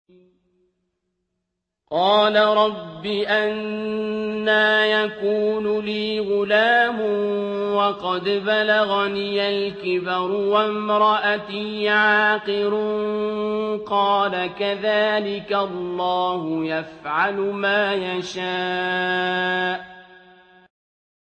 قَالَ رَبِّ أَنَّىٰ يَكُونُ لِي غُلَامٌ وَقَدْ بَلَغَنِيَ الْكِبَرُ وَامْرَأَتِي عَاقِرٌ ۖ قَالَ كَذَٰلِكَ اللَّهُ يَفْعَلُ مَا يَشَاءُ